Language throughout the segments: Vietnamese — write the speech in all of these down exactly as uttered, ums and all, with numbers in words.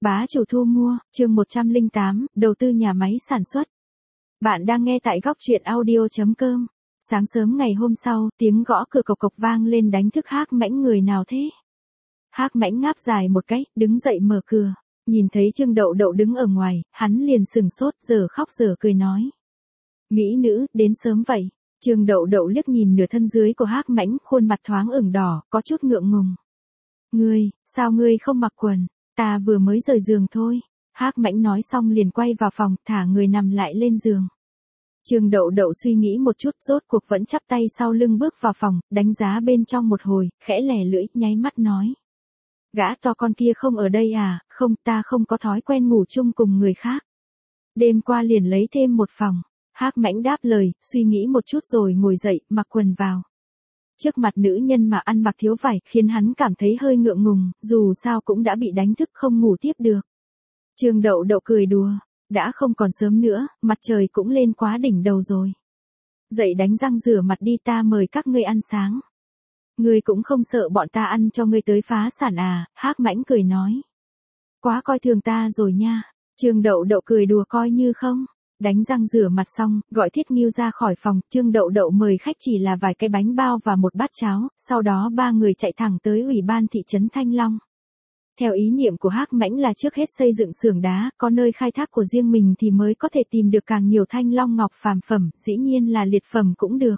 Bá chủ thu mua, chương một trăm lẻ tám, đầu tư nhà máy sản xuất. Bạn đang nghe tại góc truyện audio chấm com. Sáng sớm ngày hôm sau, tiếng gõ cửa cộc cộc vang lên đánh thức Hác Mãnh. Người nào thế? Hác Mãnh ngáp dài một cái, đứng dậy mở cửa. Nhìn thấy Trương Đậu Đậu đứng ở ngoài, hắn liền sừng sốt, giờ khóc giờ cười nói. Mỹ nữ, đến sớm vậy. Trương Đậu Đậu liếc nhìn nửa thân dưới của Hác Mãnh, khuôn mặt thoáng ửng đỏ, có chút ngượng ngùng. Ngươi, sao ngươi không mặc quần? Ta vừa mới rời giường thôi. Hác Mãnh nói xong liền quay vào phòng, thả người nằm lại lên giường. Trương Đậu Đậu suy nghĩ một chút, rốt cuộc vẫn chắp tay sau lưng bước vào phòng, đánh giá bên trong một hồi, khẽ lẻ lưỡi, nháy mắt nói. Gã to con kia không ở đây à? Không, ta không có thói quen ngủ chung cùng người khác. Đêm qua liền lấy thêm một phòng. Hác Mãnh đáp lời, suy nghĩ một chút rồi ngồi dậy, mặc quần vào. Trước mặt nữ nhân mà ăn mặc thiếu vải, khiến hắn cảm thấy hơi ngượng ngùng, dù sao cũng đã bị đánh thức không ngủ tiếp được. Trương Đậu Đậu cười đùa, đã không còn sớm nữa, mặt trời cũng lên quá đỉnh đầu rồi. Dậy đánh răng rửa mặt đi, ta mời các ngươi ăn sáng. Ngươi cũng không sợ bọn ta ăn cho ngươi tới phá sản à? Hác Mãnh cười nói. Quá coi thường ta rồi nha. Trương Đậu Đậu cười đùa coi như không. Đánh răng rửa mặt xong, gọi Thiết Nghiêu ra khỏi phòng, Trương Đậu Đậu mời khách chỉ là vài cái bánh bao và một bát cháo, sau đó ba người chạy thẳng tới ủy ban thị trấn Thanh Long. Theo ý niệm của Hác Mãnh là trước hết xây dựng xưởng đá, có nơi khai thác của riêng mình thì mới có thể tìm được càng nhiều thanh long ngọc phàm phẩm, dĩ nhiên là liệt phẩm cũng được.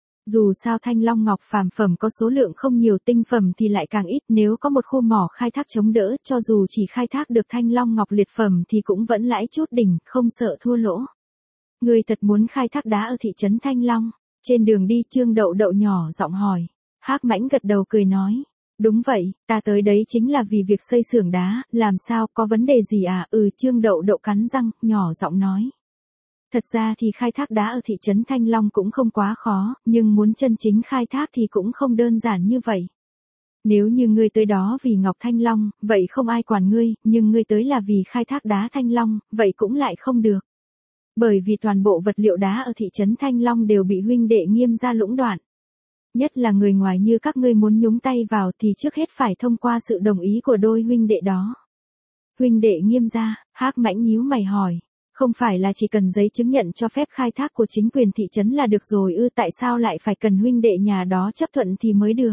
Dù sao thanh long ngọc phàm phẩm có số lượng không nhiều, tinh phẩm thì lại càng ít, nếu có một khu mỏ khai thác chống đỡ, cho dù chỉ khai thác được thanh long ngọc liệt phẩm thì cũng vẫn lãi chút đỉnh, không sợ thua lỗ. Người thật muốn khai thác đá ở thị trấn Thanh Long? Trên đường đi Trương Đậu Đậu nhỏ giọng hỏi. Hác Mãnh gật đầu cười nói. Đúng vậy, ta tới đấy chính là vì việc xây xưởng đá, làm sao, có vấn đề gì à? Ừ, Trương Đậu Đậu cắn răng, nhỏ giọng nói. Thật ra thì khai thác đá ở thị trấn Thanh Long cũng không quá khó, nhưng muốn chân chính khai thác thì cũng không đơn giản như vậy. Nếu như ngươi tới đó vì ngọc thanh long, vậy không ai quản ngươi, nhưng ngươi tới là vì khai thác đá thanh long, vậy cũng lại không được. Bởi vì toàn bộ vật liệu đá ở thị trấn Thanh Long đều bị huynh đệ Nghiêm gia lũng đoạn. Nhất là người ngoài như các ngươi muốn nhúng tay vào thì trước hết phải thông qua sự đồng ý của đôi huynh đệ đó. Huynh đệ Nghiêm gia? Hác Mãnh nhíu mày hỏi. Không phải là chỉ cần giấy chứng nhận cho phép khai thác của chính quyền thị trấn là được rồi ư? Tại sao lại phải cần huynh đệ nhà đó chấp thuận thì mới được?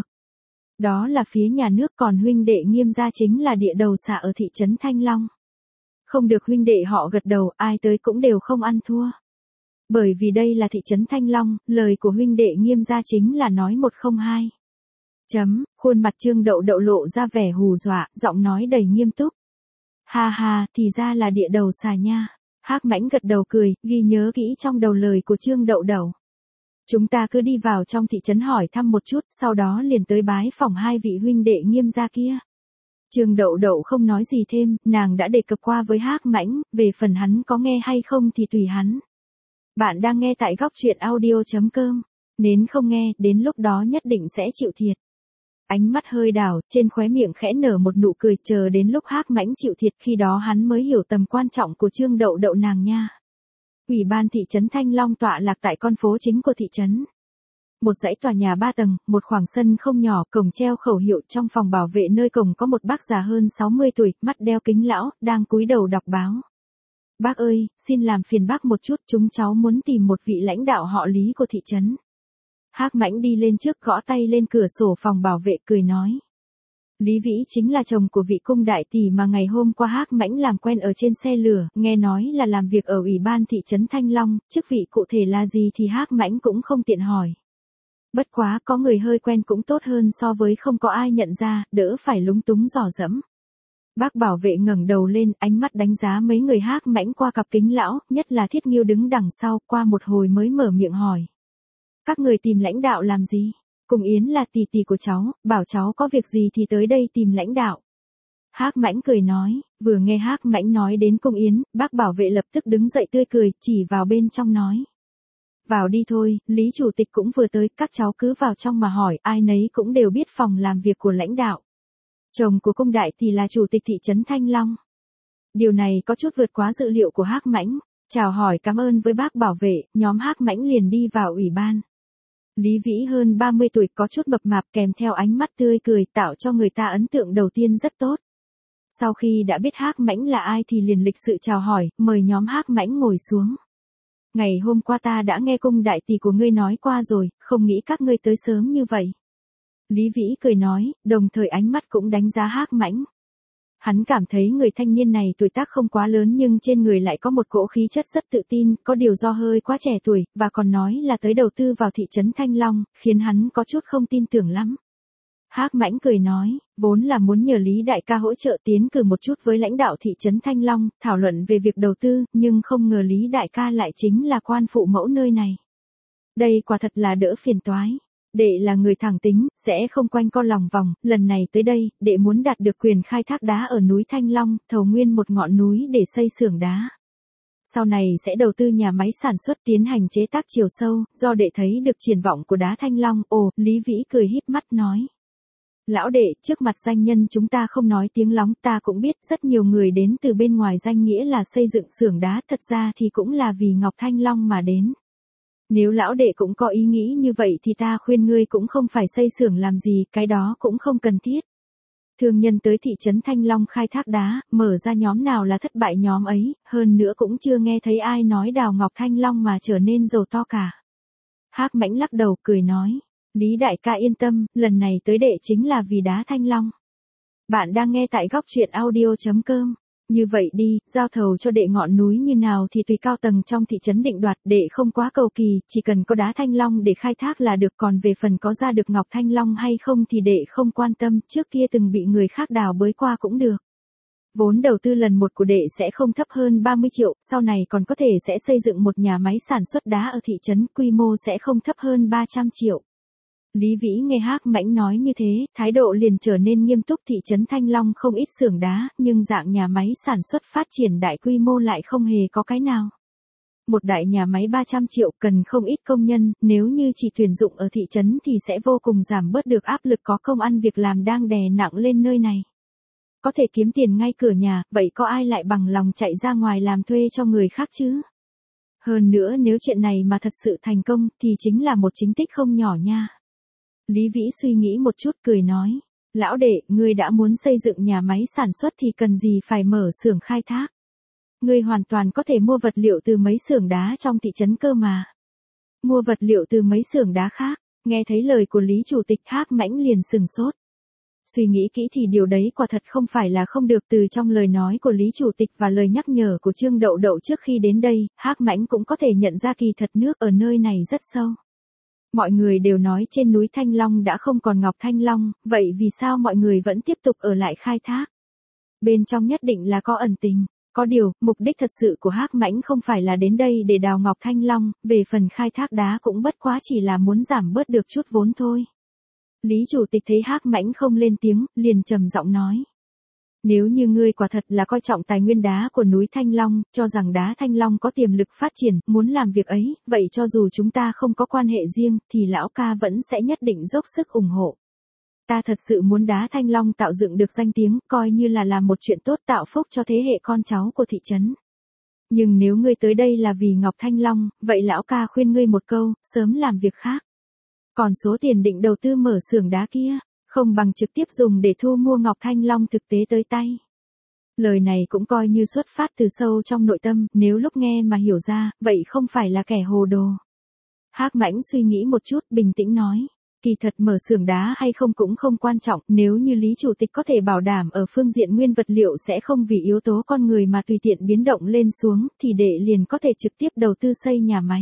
Đó là phía nhà nước, còn huynh đệ Nghiêm gia chính là địa đầu xà ở thị trấn Thanh Long. Không được, huynh đệ họ gật đầu, ai tới cũng đều không ăn thua. Bởi vì đây là thị trấn Thanh Long, lời của huynh đệ Nghiêm gia chính là nói một không hai. Chấm, khuôn mặt Trương Đậu Đậu lộ ra vẻ hù dọa, giọng nói đầy nghiêm túc. Ha ha, thì ra là địa đầu xà nha. Hác Mãnh gật đầu cười, ghi nhớ kỹ trong đầu lời của Trương Đậu Đậu. Chúng ta cứ đi vào trong thị trấn hỏi thăm một chút, sau đó liền tới bái phòng hai vị huynh đệ Nghiêm gia kia. Trương Đậu Đậu không nói gì thêm, nàng đã đề cập qua với Hác Mãnh, về phần hắn có nghe hay không thì tùy hắn. Bạn đang nghe tại góc truyện audio chấm com. Nếu không nghe, đến lúc đó nhất định sẽ chịu thiệt. Ánh mắt hơi đảo, trên khóe miệng khẽ nở một nụ cười, chờ đến lúc Hác Mãnh chịu thiệt, khi đó hắn mới hiểu tầm quan trọng của Trương Đậu Đậu nàng nha. Ủy ban thị trấn Thanh Long tọa lạc tại con phố chính của thị trấn. Một dãy tòa nhà ba tầng, một khoảng sân không nhỏ, cổng treo khẩu hiệu, trong phòng bảo vệ nơi cổng có một bác già hơn sáu mươi tuổi, mắt đeo kính lão, đang cúi đầu đọc báo. Bác ơi, xin làm phiền bác một chút, chúng cháu muốn tìm một vị lãnh đạo họ Lý của thị trấn. Hác Mãnh đi lên trước, gõ tay lên cửa sổ phòng bảo vệ, cười nói. Lý Vĩ chính là chồng của vị cung đại tỷ mà ngày hôm qua Hác Mãnh làm quen ở trên xe lửa, nghe nói là làm việc ở ủy ban thị trấn Thanh Long, chức vị cụ thể là gì thì Hác Mãnh cũng không tiện hỏi. Bất quá có người hơi quen cũng tốt hơn so với không có ai nhận ra, đỡ phải lúng túng dò dẫm. Bác bảo vệ ngẩng đầu lên, ánh mắt đánh giá mấy người Hác Mãnh qua cặp kính lão, nhất là Thiết Nghiêu đứng đằng sau, qua một hồi mới mở miệng hỏi. Các người tìm lãnh đạo làm gì? Cùng Yến là tỷ tỷ của cháu, bảo cháu có việc gì thì tới đây tìm lãnh đạo. Hác Mãnh cười nói, vừa nghe Hác Mãnh nói đến Cung Yến, bác bảo vệ lập tức đứng dậy tươi cười, chỉ vào bên trong nói. Vào đi thôi, Lý chủ tịch cũng vừa tới, các cháu cứ vào trong mà hỏi, ai nấy cũng đều biết phòng làm việc của lãnh đạo. Chồng của cung đại thì là chủ tịch thị trấn Thanh Long. Điều này có chút vượt quá dự liệu của Hác Mãnh. Chào hỏi cảm ơn với bác bảo vệ, nhóm Hác Mãnh liền đi vào ủy ban. Lý Vĩ hơn ba mươi tuổi, có chút mập mạp, kèm theo ánh mắt tươi cười, tạo cho người ta ấn tượng đầu tiên rất tốt. Sau khi đã biết Hắc Mãnh là ai thì liền lịch sự chào hỏi, mời nhóm Hắc Mãnh ngồi xuống. Ngày hôm qua ta đã nghe cung đại tỷ của ngươi nói qua rồi, không nghĩ các ngươi tới sớm như vậy. Lý Vĩ cười nói, đồng thời ánh mắt cũng đánh giá Hắc Mãnh. Hắn cảm thấy người thanh niên này tuổi tác không quá lớn nhưng trên người lại có một cỗ khí chất rất tự tin, có điều do hơi quá trẻ tuổi, và còn nói là tới đầu tư vào thị trấn Thanh Long, khiến hắn có chút không tin tưởng lắm. Hắc Mãnh cười nói, vốn là muốn nhờ Lý đại ca hỗ trợ tiến cử một chút với lãnh đạo thị trấn Thanh Long, thảo luận về việc đầu tư, nhưng không ngờ Lý đại ca lại chính là quan phụ mẫu nơi này. Đây quả thật là đỡ phiền toái. Đệ là người thẳng tính, sẽ không quanh co lòng vòng, lần này tới đây, đệ muốn đạt được quyền khai thác đá ở núi Thanh Long, thầu nguyên một ngọn núi để xây xưởng đá. Sau này sẽ đầu tư nhà máy sản xuất tiến hành chế tác chiều sâu, do đệ thấy được triển vọng của đá Thanh Long. Ồ, Lý Vĩ cười híp mắt nói. Lão đệ, trước mặt danh nhân chúng ta không nói tiếng lóng, ta cũng biết rất nhiều người đến từ bên ngoài danh nghĩa là xây dựng xưởng đá, thật ra thì cũng là vì Ngọc Thanh Long mà đến. Nếu lão đệ cũng có ý nghĩ như vậy thì ta khuyên ngươi cũng không phải xây xưởng làm gì, cái đó cũng không cần thiết. Thương nhân tới thị trấn Thanh Long khai thác đá, mở ra nhóm nào là thất bại nhóm ấy, hơn nữa cũng chưa nghe thấy ai nói đào Ngọc Thanh Long mà trở nên giàu to cả. Hắc Mãnh lắc đầu cười nói, Lý đại ca yên tâm, lần này tới đệ chính là vì đá Thanh Long. Bạn đang nghe tại góc truyện audio chấm com. Như vậy đi, giao thầu cho đệ ngọn núi như nào thì tùy cao tầng trong thị trấn định đoạt, đệ không quá cầu kỳ, chỉ cần có đá Thanh Long để khai thác là được, còn về phần có ra được Ngọc Thanh Long hay không thì đệ không quan tâm, trước kia từng bị người khác đào bới qua cũng được. Vốn đầu tư lần một của đệ sẽ không thấp hơn ba mươi triệu, sau này còn có thể sẽ xây dựng một nhà máy sản xuất đá ở thị trấn, quy mô sẽ không thấp hơn ba trăm triệu. Lý Vĩ nghe Hắc Mãnh nói như thế, thái độ liền trở nên nghiêm túc. Thị trấn Thanh Long không ít xưởng đá, nhưng dạng nhà máy sản xuất phát triển đại quy mô lại không hề có cái nào. Một đại nhà máy ba trăm triệu cần không ít công nhân, nếu như chỉ tuyển dụng ở thị trấn thì sẽ vô cùng giảm bớt được áp lực có công ăn việc làm đang đè nặng lên nơi này. Có thể kiếm tiền ngay cửa nhà, vậy có ai lại bằng lòng chạy ra ngoài làm thuê cho người khác chứ? Hơn nữa nếu chuyện này mà thật sự thành công thì chính là một chính tích không nhỏ nha. Lý Vĩ suy nghĩ một chút cười nói, lão đệ, ngươi đã muốn xây dựng nhà máy sản xuất thì cần gì phải mở xưởng khai thác. Ngươi hoàn toàn có thể mua vật liệu từ mấy xưởng đá trong thị trấn cơ mà. Mua vật liệu từ mấy xưởng đá khác, nghe thấy lời của Lý Chủ tịch Hắc Mãnh liền sừng sốt. Suy nghĩ kỹ thì điều đấy quả thật không phải là không được, từ trong lời nói của Lý Chủ tịch và lời nhắc nhở của Trương Đậu Đậu trước khi đến đây, Hắc Mãnh cũng có thể nhận ra kỳ thật nước ở nơi này rất sâu. Mọi người đều nói trên núi Thanh Long đã không còn Ngọc Thanh Long, vậy vì sao mọi người vẫn tiếp tục ở lại khai thác? Bên trong nhất định là có ẩn tình, có điều, mục đích thật sự của Hắc Mãnh không phải là đến đây để đào Ngọc Thanh Long, về phần khai thác đá cũng bất quá chỉ là muốn giảm bớt được chút vốn thôi. Lý Chủ tịch thấy Hắc Mãnh không lên tiếng, liền trầm giọng nói. Nếu như ngươi quả thật là coi trọng tài nguyên đá của núi Thanh Long, cho rằng đá Thanh Long có tiềm lực phát triển, muốn làm việc ấy, vậy cho dù chúng ta không có quan hệ riêng, thì lão ca vẫn sẽ nhất định dốc sức ủng hộ. Ta thật sự muốn đá Thanh Long tạo dựng được danh tiếng, coi như là làm một chuyện tốt tạo phúc cho thế hệ con cháu của thị trấn. Nhưng nếu ngươi tới đây là vì Ngọc Thanh Long, vậy lão ca khuyên ngươi một câu, sớm làm việc khác. Còn số tiền định đầu tư mở xưởng đá kia, không bằng trực tiếp dùng để thu mua Ngọc Thanh Long thực tế tới tay. Lời này cũng coi như xuất phát từ sâu trong nội tâm, nếu lúc nghe mà hiểu ra, vậy không phải là kẻ hồ đồ. Hắc Mãnh suy nghĩ một chút, bình tĩnh nói, kỳ thật mở xưởng đá hay không cũng không quan trọng, nếu như Lý Chủ tịch có thể bảo đảm ở phương diện nguyên vật liệu sẽ không vì yếu tố con người mà tùy tiện biến động lên xuống, thì đệ liền có thể trực tiếp đầu tư xây nhà máy.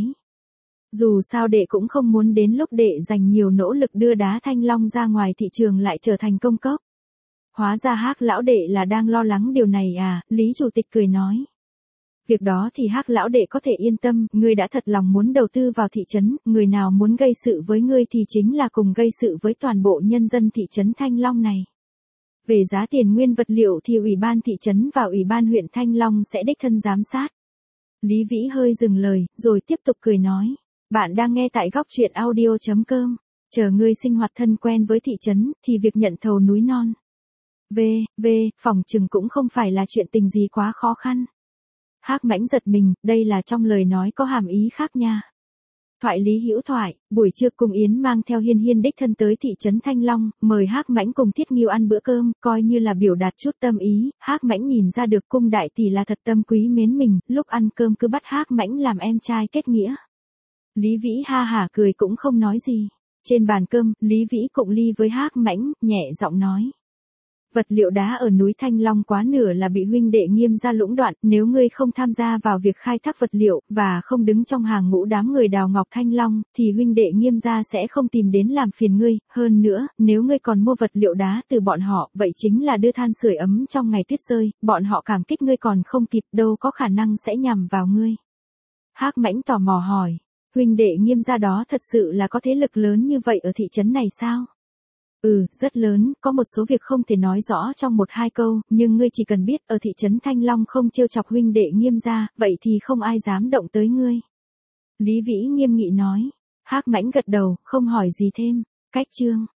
Dù sao đệ cũng không muốn đến lúc đệ dành nhiều nỗ lực đưa đá Thanh Long ra ngoài thị trường lại trở thành công cốc. Hóa ra Hắc lão đệ là đang lo lắng điều này à, Lý Chủ tịch cười nói. Việc đó thì Hắc lão đệ có thể yên tâm, ngươi đã thật lòng muốn đầu tư vào thị trấn, người nào muốn gây sự với ngươi thì chính là cùng gây sự với toàn bộ nhân dân thị trấn Thanh Long này. Về giá tiền nguyên vật liệu thì Ủy ban thị trấn và Ủy ban huyện Thanh Long sẽ đích thân giám sát. Lý Vĩ hơi dừng lời, rồi tiếp tục cười nói. Bạn đang nghe tại góc truyện audio chấm com. Chờ ngươi sinh hoạt thân quen với thị trấn, thì việc nhận thầu núi non. V, V, phòng chừng cũng không phải là chuyện tình gì quá khó khăn. Hắc Mãnh giật mình, đây là trong lời nói có hàm ý khác nha. Thoại Lý Hữu Thoại, buổi trưa Cung Yến mang theo Hiên Hiên đích thân tới thị trấn Thanh Long, mời Hắc Mãnh cùng Thiết Nghiêu ăn bữa cơm, coi như là biểu đạt chút tâm ý. Hắc Mãnh nhìn ra được Cung đại tỷ là thật tâm quý mến mình, lúc ăn cơm cứ bắt Hắc Mãnh làm em trai kết nghĩa. Lý Vĩ ha hả cười cũng không nói gì. Trên bàn cơm, Lý Vĩ cụng ly với Hắc Mãnh, nhẹ giọng nói: vật liệu đá ở núi Thanh Long quá nửa là bị huynh đệ Nghiêm gia lũng đoạn, nếu ngươi không tham gia vào việc khai thác vật liệu, và không đứng trong hàng ngũ đám người đào ngọc Thanh Long, thì huynh đệ Nghiêm gia sẽ không tìm đến làm phiền ngươi, hơn nữa, nếu ngươi còn mua vật liệu đá từ bọn họ, vậy chính là đưa than sưởi ấm trong ngày tuyết rơi, bọn họ cảm kích ngươi còn không kịp, đâu có khả năng sẽ nhằm vào ngươi. Hắc Mãnh tò mò hỏi, huynh đệ Nghiêm gia đó thật sự là có thế lực lớn như vậy ở thị trấn này sao? Ừ, rất lớn, có một số việc không thể nói rõ trong một hai câu, nhưng ngươi chỉ cần biết ở thị trấn Thanh Long không trêu chọc huynh đệ Nghiêm gia, vậy thì không ai dám động tới ngươi. Lý Vĩ nghiêm nghị nói. Hắc Mãnh gật đầu, không hỏi gì thêm. Cách chương